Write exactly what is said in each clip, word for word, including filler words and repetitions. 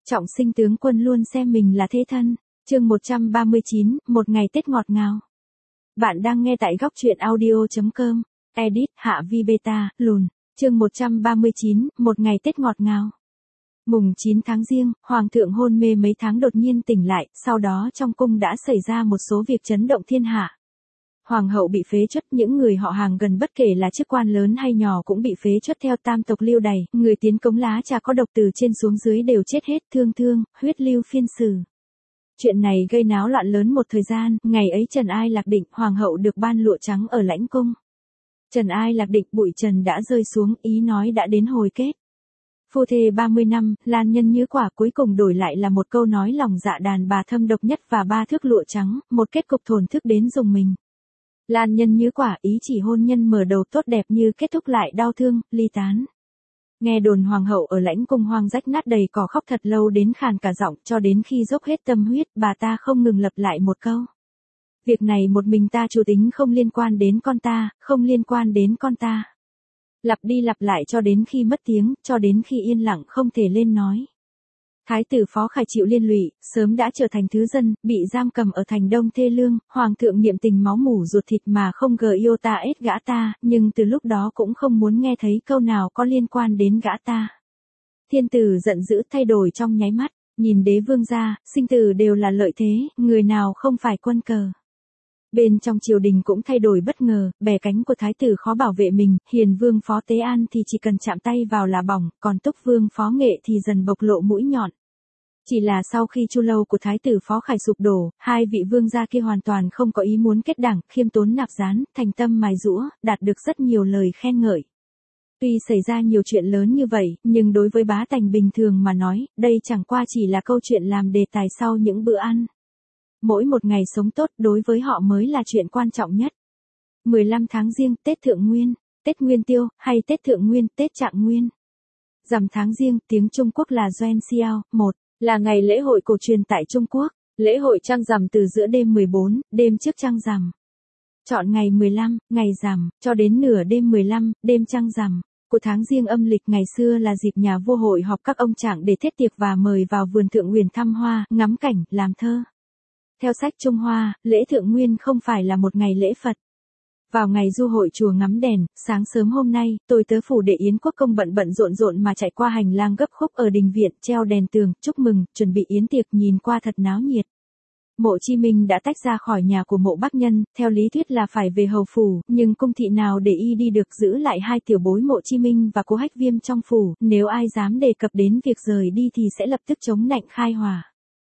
Trọng Sinh tướng quân luôn xem mình là thế thân. Chương một trăm ba mươi chín, một ngày Tết ngọt ngào. Bạn đang nghe tại góc truyện audio chấm com. Edit Hạ Vi Beta, lùn. Chương một trăm ba mươi chín, một ngày Tết ngọt ngào. Mùng chín tháng Giêng, Hoàng thượng hôn mê mấy tháng đột nhiên tỉnh lại, sau đó trong cung đã xảy ra một số việc chấn động thiên hạ. Hoàng hậu bị phế truất, những người họ hàng gần bất kể là chức quan lớn hay nhỏ cũng bị phế truất theo tam tộc lưu đày, người tiến cống lá trà có độc từ trên xuống dưới đều chết hết, thương thương, huyết lưu phiên xử. Chuyện này gây náo loạn lớn một thời gian, ngày ấy Trần Ai Lạc Định, hoàng hậu được ban lụa trắng ở lãnh cung. Trần Ai Lạc Định, bụi trần đã rơi xuống, ý nói đã đến hồi kết. Phu thê ba mươi năm, lan nhân như quả, cuối cùng đổi lại là một câu nói lòng dạ đàn bà thâm độc nhất và ba thước lụa trắng, một kết cục thổn thức đến dùng mình. Lan nhân như quả, ý chỉ hôn nhân mở đầu tốt đẹp như kết thúc lại đau thương, ly tán. Nghe đồn hoàng hậu ở lãnh cung hoang rách nát đầy cỏ khóc thật lâu đến khàn cả giọng, cho đến khi dốc hết tâm huyết, bà ta không ngừng lặp lại một câu. Việc này một mình ta chủ tính, không liên quan đến con ta, không liên quan đến con ta. Lặp đi lặp lại cho đến khi mất tiếng, cho đến khi yên lặng không thể lên nói. Thái tử Phó Khải chịu liên lụy, sớm đã trở thành thứ dân, bị giam cầm ở thành Đông thê lương, hoàng thượng niệm tình máu mủ ruột thịt mà không gờ yêu ta ết gã ta, nhưng từ lúc đó cũng không muốn nghe thấy câu nào có liên quan đến gã ta. Thiên tử giận dữ thay đổi trong nháy mắt, nhìn đế vương gia, sinh tử đều là lợi thế, người nào không phải quân cờ. Bên trong triều đình cũng thay đổi bất ngờ, bè cánh của thái tử khó bảo vệ mình, hiền vương Phó Tế An thì chỉ cần chạm tay vào là bỏng, còn túc vương Phó Nghệ thì dần bộc lộ mũi nhọn. Chỉ là sau khi chu lâu của thái tử Phó Khải sụp đổ, hai vị vương gia kia hoàn toàn không có ý muốn kết đảng, khiêm tốn nạp gián, thành tâm mài giũa, đạt được rất nhiều lời khen ngợi. Tuy xảy ra nhiều chuyện lớn như vậy, nhưng đối với bá tánh bình thường mà nói, đây chẳng qua chỉ là câu chuyện làm đề tài sau những bữa ăn. Mỗi một ngày sống tốt đối với họ mới là chuyện quan trọng nhất. mười lăm tháng Giêng, Tết Thượng Nguyên, Tết Nguyên Tiêu, hay Tết Thượng Nguyên, Tết Trạng Nguyên. Rằm tháng Giêng, tiếng Trung Quốc là Doen Xiao, một, là ngày lễ hội cổ truyền tại Trung Quốc. Lễ hội trăng rằm từ giữa đêm mười bốn, đêm trước trăng rằm. Chọn ngày mười lăm, ngày rằm, cho đến nửa đêm mười lăm, đêm trăng rằm. Của tháng Giêng âm lịch ngày xưa là dịp nhà vua hội họp các ông trạng để thiết tiệc và mời vào vườn Thượng Uyển thăm hoa, ngắm cảnh, làm thơ. Theo sách Trung Hoa, lễ Thượng Nguyên không phải là một ngày lễ Phật. Vào ngày du hội chùa ngắm đèn, sáng sớm hôm nay, tôi tớ phủ đệ Yến Quốc công bận bận rộn rộn mà chạy qua hành lang gấp khúc ở đình viện, treo đèn tường, chúc mừng, chuẩn bị yến tiệc, nhìn qua thật náo nhiệt. Mộ Chí Minh đã tách ra khỏi nhà của Mộ Bắc Nhân, theo lý thuyết là phải về hầu phủ, nhưng cung thị nào để y đi được, giữ lại hai tiểu bối Mộ Chí Minh và Cố Hách Viêm trong phủ, nếu ai dám đề cập đến việc rời đi thì sẽ lập tức chống nạnh khai hỏa.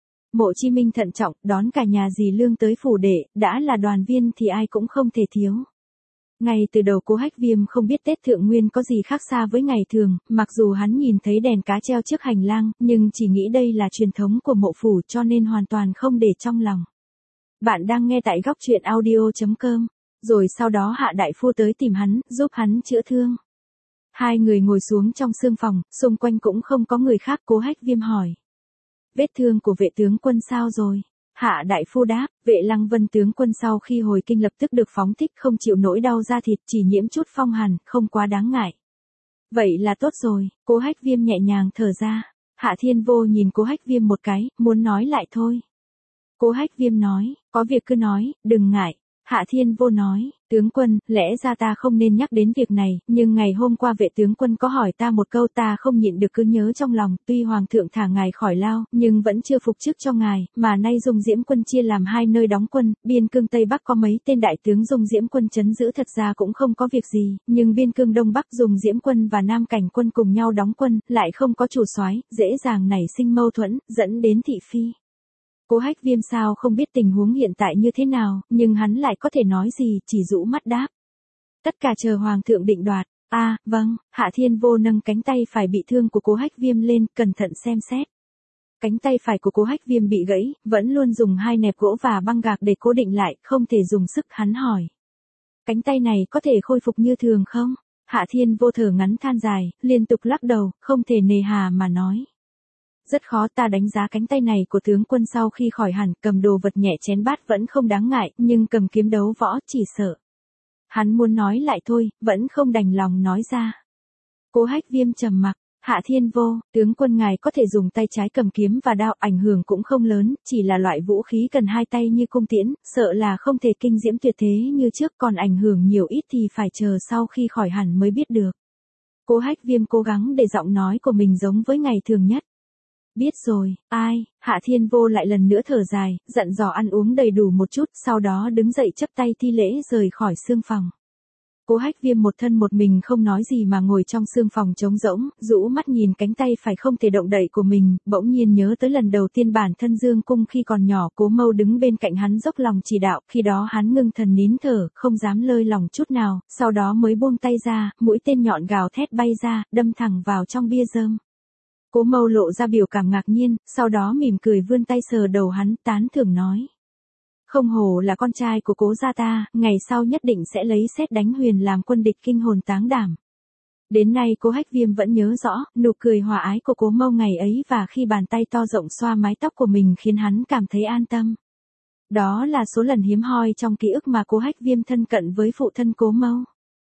Mộ Chí Minh thận trọng, đón cả nhà dì Lương tới phủ đệ, đã là đoàn viên thì ai cũng không thể thiếu. Ngay từ đầu Cố Hách Viêm không biết Tết Thượng Nguyên có gì khác xa với ngày thường, mặc dù hắn nhìn thấy đèn cá treo trước hành lang, nhưng chỉ nghĩ đây là truyền thống của mộ phủ cho nên hoàn toàn không để trong lòng. Bạn đang nghe tại góc truyện audio chấm com, rồi sau đó Hạ đại phu tới tìm hắn, giúp hắn chữa thương. Hai người ngồi xuống trong sương phòng, xung quanh cũng không có người khác. Cố Hách Viêm hỏi. Vết thương của vệ tướng quân sao rồi? Hạ đại phu đáp, Vệ Lăng Vân tướng quân sau khi hồi kinh lập tức được phóng thích, không chịu nỗi đau da thịt, chỉ nhiễm chút phong hàn, không quá đáng ngại. Vậy là tốt rồi. Cố Hách Viêm nhẹ nhàng thở ra. Hạ Thiên Vô nhìn Cố Hách Viêm một cái, muốn nói lại thôi. Cố Hách Viêm nói, có việc cứ nói, đừng ngại. Hạ Thiên Vô nói, tướng quân, lẽ ra ta không nên nhắc đến việc này, nhưng ngày hôm qua vệ tướng quân có hỏi ta một câu, ta không nhịn được cứ nhớ trong lòng, tuy hoàng thượng thả ngài khỏi lao, nhưng vẫn chưa phục chức cho ngài, mà nay Dung Diễm quân chia làm hai nơi đóng quân, biên cương Tây Bắc có mấy tên đại tướng Dung Diễm quân trấn giữ thật ra cũng không có việc gì, nhưng biên cương Đông Bắc Dung Diễm quân và Nam Cảnh quân cùng nhau đóng quân, lại không có chủ soái, dễ dàng nảy sinh mâu thuẫn, dẫn đến thị phi. Cố Hách Viêm sao không biết tình huống hiện tại như thế nào, nhưng hắn lại có thể nói gì, chỉ rũ mắt đáp. Tất cả chờ hoàng thượng định đoạt. A, à, vâng. Hạ Thiên Vô nâng cánh tay phải bị thương của Cố Hách Viêm lên, cẩn thận xem xét. Cánh tay phải của Cố Hách Viêm bị gãy, vẫn luôn dùng hai nẹp gỗ và băng gạc để cố định lại, không thể dùng sức. Hắn hỏi. Cánh tay này có thể khôi phục như thường không? Hạ Thiên Vô thở ngắn than dài, liên tục lắc đầu, không thể nề hà mà nói. Rất khó, ta đánh giá cánh tay này của tướng quân sau khi khỏi hẳn, cầm đồ vật nhẹ chén bát vẫn không đáng ngại, nhưng cầm kiếm đấu võ chỉ sợ. Hắn muốn nói lại thôi, vẫn không đành lòng nói ra. Cố Hách Viêm trầm mặc. Hạ Thiên Vô, tướng quân ngài có thể dùng tay trái cầm kiếm và đao, ảnh hưởng cũng không lớn, chỉ là loại vũ khí cần hai tay như cung tiễn, sợ là không thể kinh diễm tuyệt thế như trước, còn ảnh hưởng nhiều ít thì phải chờ sau khi khỏi hẳn mới biết được. Cố Hách Viêm cố gắng để giọng nói của mình giống với ngày thường nhất. Biết rồi, ai, Hạ Thiên Vô lại lần nữa thở dài, dặn dò ăn uống đầy đủ một chút, sau đó đứng dậy chấp tay thi lễ rời khỏi sương phòng. Cố Hách Viêm một thân một mình không nói gì mà ngồi trong sương phòng trống rỗng, rũ mắt nhìn cánh tay phải không thể động đậy của mình, bỗng nhiên nhớ tới lần đầu tiên bản thân dương cung khi còn nhỏ. Cố Mâu đứng bên cạnh hắn dốc lòng chỉ đạo, khi đó hắn ngưng thần nín thở, không dám lơi lỏng chút nào, sau đó mới buông tay ra, mũi tên nhọn gào thét bay ra, đâm thẳng vào trong bia rơm. Cố Mâu lộ ra biểu cảm ngạc nhiên, sau đó mỉm cười vươn tay sờ đầu hắn, tán thưởng nói. Không hổ là con trai của Cố gia ta, ngày sau nhất định sẽ lấy sét đánh huyền làm quân địch kinh hồn táng đảm. Đến nay Cố Hách Viêm vẫn nhớ rõ, nụ cười hòa ái của Cố Mâu ngày ấy và khi bàn tay to rộng xoa mái tóc của mình khiến hắn cảm thấy an tâm. Đó là số lần hiếm hoi trong ký ức mà Cố Hách Viêm thân cận với phụ thân Cố Mâu.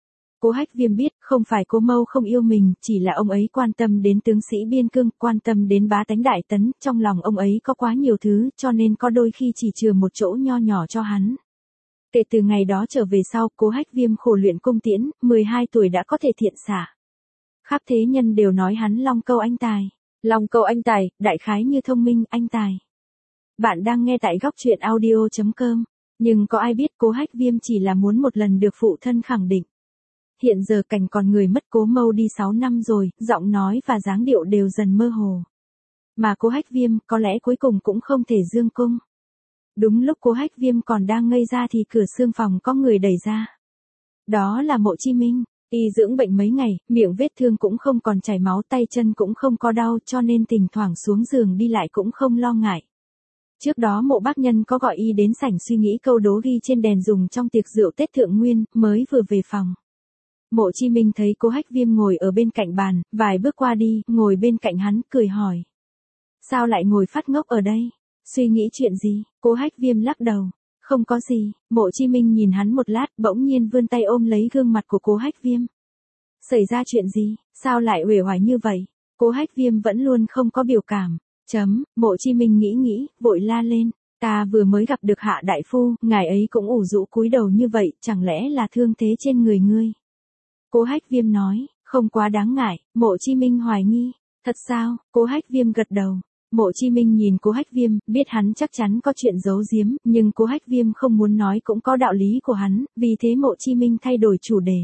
Cố Hách Viêm biết, không phải Cố Mâu không yêu mình, chỉ là ông ấy quan tâm đến tướng sĩ biên cương, quan tâm đến bá tánh đại tấn, trong lòng ông ấy có quá nhiều thứ, cho nên có đôi khi chỉ chừa một chỗ nho nhỏ cho hắn. Kể từ ngày đó trở về sau, Cố Hách Viêm khổ luyện cung tiễn, mười hai tuổi đã có thể thiện xạ. Khắp thế nhân đều nói hắn long câu anh tài. Long câu anh tài, đại khái như thông minh, anh tài. Bạn đang nghe tại góc truyện audio chấm com, nhưng có ai biết Cố Hách Viêm chỉ là muốn một lần được phụ thân khẳng định. Hiện giờ cảnh còn người mất Cố Mâu đi sáu năm rồi, giọng nói và dáng điệu đều dần mơ hồ. Mà Cố Hách Viêm có lẽ cuối cùng cũng không thể dương cung. Đúng lúc Cố Hách Viêm còn đang ngây ra thì cửa sương phòng có người đẩy ra. Đó là Mộ Chi Minh, y dưỡng bệnh mấy ngày, miệng vết thương cũng không còn chảy máu, tay chân cũng không có đau, cho nên thỉnh thoảng xuống giường đi lại cũng không lo ngại. Trước đó Mộ bác nhân có gọi y đến sảnh suy nghĩ câu đố ghi trên đèn dùng trong tiệc rượu Tết Thượng Nguyên, mới vừa về phòng. Mộ Chi Minh thấy Cố Hách Viêm ngồi ở bên cạnh bàn, vài bước qua đi, ngồi bên cạnh hắn, cười hỏi. Sao lại ngồi phát ngốc ở đây? Suy nghĩ chuyện gì? Cố Hách Viêm lắc đầu. Không có gì. Mộ Chi Minh nhìn hắn một lát, bỗng nhiên vươn tay ôm lấy gương mặt của Cố Hách Viêm. Xảy ra chuyện gì? Sao lại uể oải như vậy? Cố Hách Viêm vẫn luôn không có biểu cảm. Chấm, Mộ Chi Minh nghĩ nghĩ, vội la lên. Ta vừa mới gặp được Hạ đại phu, ngài ấy cũng ủ rũ cúi đầu như vậy, chẳng lẽ là thương thế trên người ngươi? Cố Hách Viêm nói, không quá đáng ngại. Mộ Chi Minh hoài nghi. Thật sao? Cố Hách Viêm gật đầu. Mộ Chi Minh nhìn Cố Hách Viêm, biết hắn chắc chắn có chuyện giấu giếm, nhưng Cố Hách Viêm không muốn nói cũng có đạo lý của hắn, vì thế Mộ Chi Minh thay đổi chủ đề.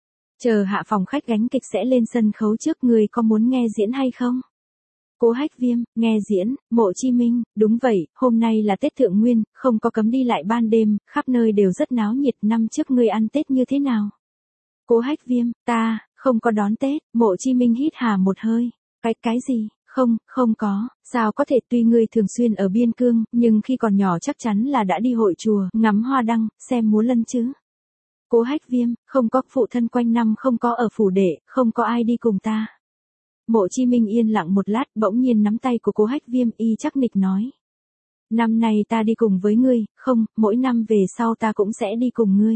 Chờ hạ phòng khách gánh kịch sẽ lên sân khấu trước, người có muốn nghe diễn hay không? Cố Hách Viêm, nghe diễn. Mộ Chi Minh, đúng vậy, hôm nay là Tết Thượng Nguyên, không có cấm đi lại ban đêm, khắp nơi đều rất náo nhiệt. Năm trước ngươi ăn Tết như thế nào? Cố Hách Viêm, ta, không có đón Tết. Mộ Chi Minh hít hà một hơi. Cái, cái gì? Không, không có, sao có thể, tuy ngươi thường xuyên ở biên cương, nhưng khi còn nhỏ chắc chắn là đã đi hội chùa, ngắm hoa đăng, xem múa lân chứ. Cố Hách Viêm, không có, phụ thân quanh năm không có ở phủ đệ, không có ai đi cùng ta. Mộ Chi Minh yên lặng một lát, bỗng nhiên nắm tay của Cố Hách Viêm, y chắc nịch nói. Năm nay ta đi cùng với ngươi, không, mỗi năm về sau ta cũng sẽ đi cùng ngươi.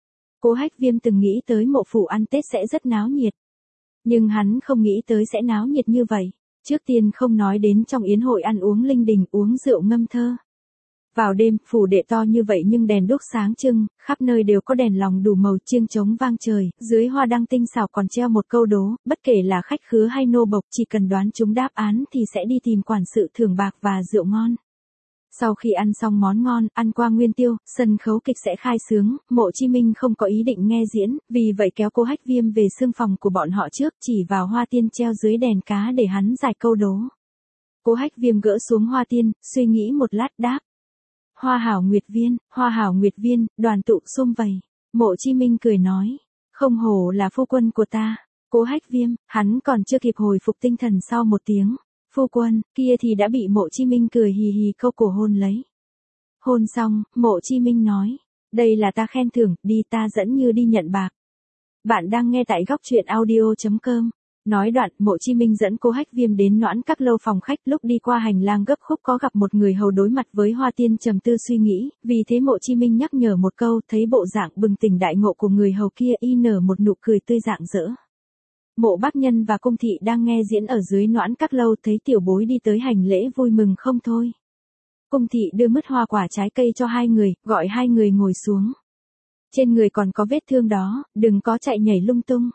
Cố Hách Viêm từng nghĩ tới mộ phủ ăn Tết sẽ rất náo nhiệt. Nhưng hắn không nghĩ tới sẽ náo nhiệt như vậy. Trước tiên không nói đến trong yến hội ăn uống linh đình, uống rượu ngâm thơ. Vào đêm, phủ đệ to như vậy nhưng đèn đuốc sáng trưng, khắp nơi đều có đèn lồng đủ màu, chiêng trống vang trời, dưới hoa đăng tinh xảo còn treo một câu đố, bất kể là khách khứa hay nô bộc, chỉ cần đoán chúng đáp án thì sẽ đi tìm quản sự thưởng bạc và rượu ngon. Sau khi ăn xong món ngon, ăn qua nguyên tiêu, sân khấu kịch sẽ khai xướng. Mộ Chi Minh không có ý định nghe diễn, vì vậy kéo Cố Hách Viêm về sương phòng của bọn họ trước, chỉ vào hoa tiên treo dưới đèn cá để hắn giải câu đố. Cố Hách Viêm gỡ xuống hoa tiên, suy nghĩ một lát đáp. Hoa hảo nguyệt viên, hoa hảo nguyệt viên, đoàn tụ sum vầy. Mộ Chi Minh cười nói, không hổ là phu quân của ta. Cố Hách Viêm, hắn còn chưa kịp hồi phục tinh thần sau một tiếng. Phu quân, kia thì đã bị Mộ Chi Minh cười hì hì câu cổ hôn lấy. Hôn xong, Mộ Chi Minh nói, đây là ta khen thưởng, đi ta dẫn như đi nhận bạc. Bạn đang nghe tại góc truyện audio chấm com. Nói đoạn, Mộ Chi Minh dẫn Cố Hách Viêm đến Noãn Các lâu phòng khách, lúc đi qua hành lang gấp khúc có gặp một người hầu đối mặt với Hoa Tiên trầm tư suy nghĩ, vì thế Mộ Chi Minh nhắc nhở một câu, thấy bộ dạng bừng tỉnh đại ngộ của người hầu kia, y nở một nụ cười tươi rạng rỡ. Mộ Bác Nhân và Cung thị đang nghe diễn ở dưới Noãn Các lâu, thấy tiểu bối đi tới hành lễ vui mừng không thôi. Cung thị đưa mứt hoa quả trái cây cho hai người, gọi hai người ngồi xuống. Trên người còn có vết thương đó, đừng có chạy nhảy lung tung.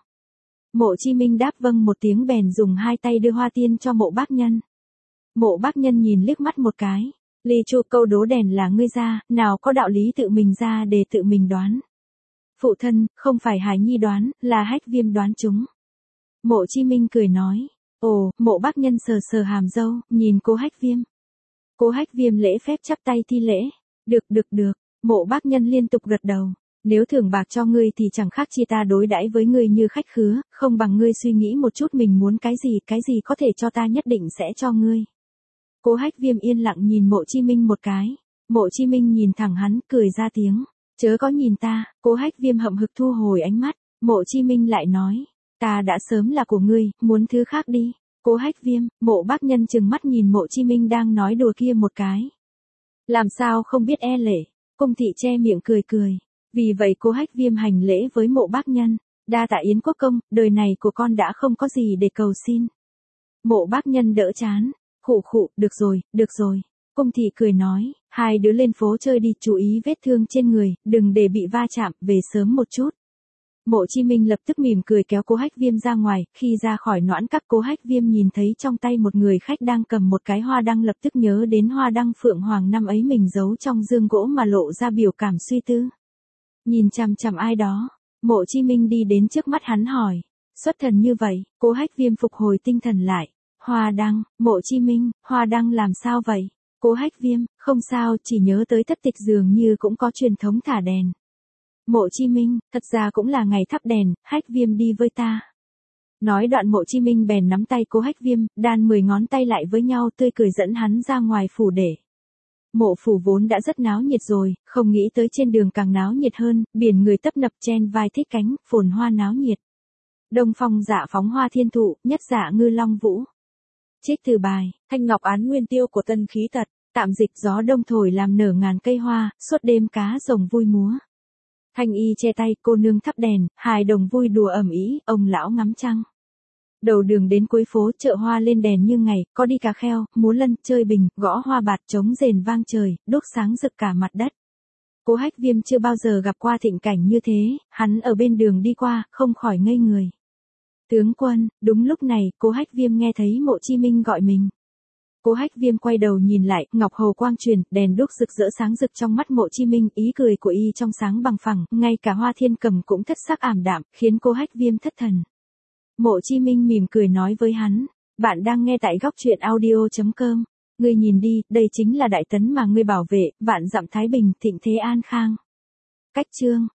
Mộ Chi Minh đáp vâng một tiếng bèn dùng hai tay đưa hoa tiên cho Mộ Bác Nhân. Mộ Bác Nhân nhìn liếc mắt một cái. Ly Chu, câu đố đèn là ngươi ra, nào có đạo lý tự mình ra để tự mình đoán. Phụ thân, không phải Hải Nhi đoán, là Hách Viêm đoán chúng. Mộ Chi Minh cười nói. Ồ, Mộ Bác Nhân sờ sờ hàm râu, nhìn cô Hách Viêm. Cô Hách Viêm lễ phép chắp tay thi lễ. Được được được, Mộ Bác Nhân liên tục gật đầu. Nếu thưởng bạc cho ngươi thì chẳng khác chi ta đối đãi với ngươi như khách khứa, không bằng ngươi suy nghĩ một chút mình muốn cái gì, cái gì có thể cho ta nhất định sẽ cho ngươi. Cô Hách Viêm yên lặng nhìn Mộ Chi Minh một cái. Mộ Chi Minh nhìn thẳng hắn, cười ra tiếng. Chớ có nhìn ta. Cô Hách Viêm hậm hực thu hồi ánh mắt. Mộ Chi Minh lại nói. Ta đã sớm là của ngươi, muốn thứ khác đi. Cô Hách Viêm, Mộ Bác Nhân trừng mắt nhìn Mộ Chi Minh đang nói đùa kia một cái. Làm sao không biết e lệ. Cung thị che miệng cười cười. Vì vậy cô Hách Viêm hành lễ với Mộ Bác Nhân. Đa tạ Yến Quốc công, đời này của con đã không có gì để cầu xin. Mộ Bác Nhân đỡ chán. Khụ khụ, được rồi, được rồi. Cung thị cười nói, hai đứa lên phố chơi đi, chú ý vết thương trên người, đừng để bị va chạm, về sớm một chút. Mộ Chi Minh lập tức mỉm cười kéo cô Hách Viêm ra ngoài, khi ra khỏi Noãn Các cô Hách Viêm nhìn thấy trong tay một người khách đang cầm một cái hoa đăng, lập tức nhớ đến hoa đăng phượng hoàng năm ấy mình giấu trong dương gỗ mà lộ ra biểu cảm suy tư. Nhìn chằm chằm ai đó, Mộ Chi Minh đi đến trước mắt hắn hỏi, xuất thần như vậy, cô Hách Viêm phục hồi tinh thần lại. Hoa đăng, Mộ Chi Minh, hoa đăng làm sao vậy? Cô Hách Viêm, không sao, chỉ nhớ tới thất tịch dường như cũng có truyền thống thả đèn. Mộ Chi Minh, thật ra cũng là ngày thắp đèn, Hách Viêm đi với ta. Nói đoạn Mộ Chi Minh bèn nắm tay cô Hách Viêm, đan mười ngón tay lại với nhau, tươi cười dẫn hắn ra ngoài phủ để. Mộ phủ vốn đã rất náo nhiệt rồi, không nghĩ tới trên đường càng náo nhiệt hơn, biển người tấp nập chen vai thích cánh, phồn hoa náo nhiệt. Đông phong dạ phóng hoa thiên thụ, nhất dạ ngư long vũ. Trích từ bài, Thanh Ngọc Án Nguyên Tiêu của Tân Khí Tật, tạm dịch gió đông thổi làm nở ngàn cây hoa, suốt đêm cá rồng vui múa. Thanh y che tay, cô nương thắp đèn, hài đồng vui đùa ầm ĩ, ông lão ngắm trăng. Đầu đường đến cuối phố, chợ hoa lên đèn như ngày, có đi cà kheo, múa lân, chơi bình, gõ hoa bạt, trống rền vang trời, đốt sáng rực cả mặt đất. Cô Hách Viêm chưa bao giờ gặp qua thịnh cảnh như thế, hắn ở bên đường đi qua, không khỏi ngây người. Tướng quân, đúng lúc này, cô Hách Viêm nghe thấy Mộ Chi Minh gọi mình. Cô Hách Viêm quay đầu nhìn lại, ngọc hầu quang truyền, đèn đuốc rực rỡ sáng rực trong mắt Mộ Chi Minh, ý cười của y trong sáng bằng phẳng, ngay cả hoa thiên cầm cũng thất sắc ảm đạm, khiến cô Hách Viêm thất thần. Mộ Chi Minh mỉm cười nói với hắn, bạn đang nghe tại góc truyện audio chấm com, ngươi nhìn đi, đây chính là Đại Tấn mà ngươi bảo vệ, vạn dặm thái bình, thịnh thế an khang. Cách chương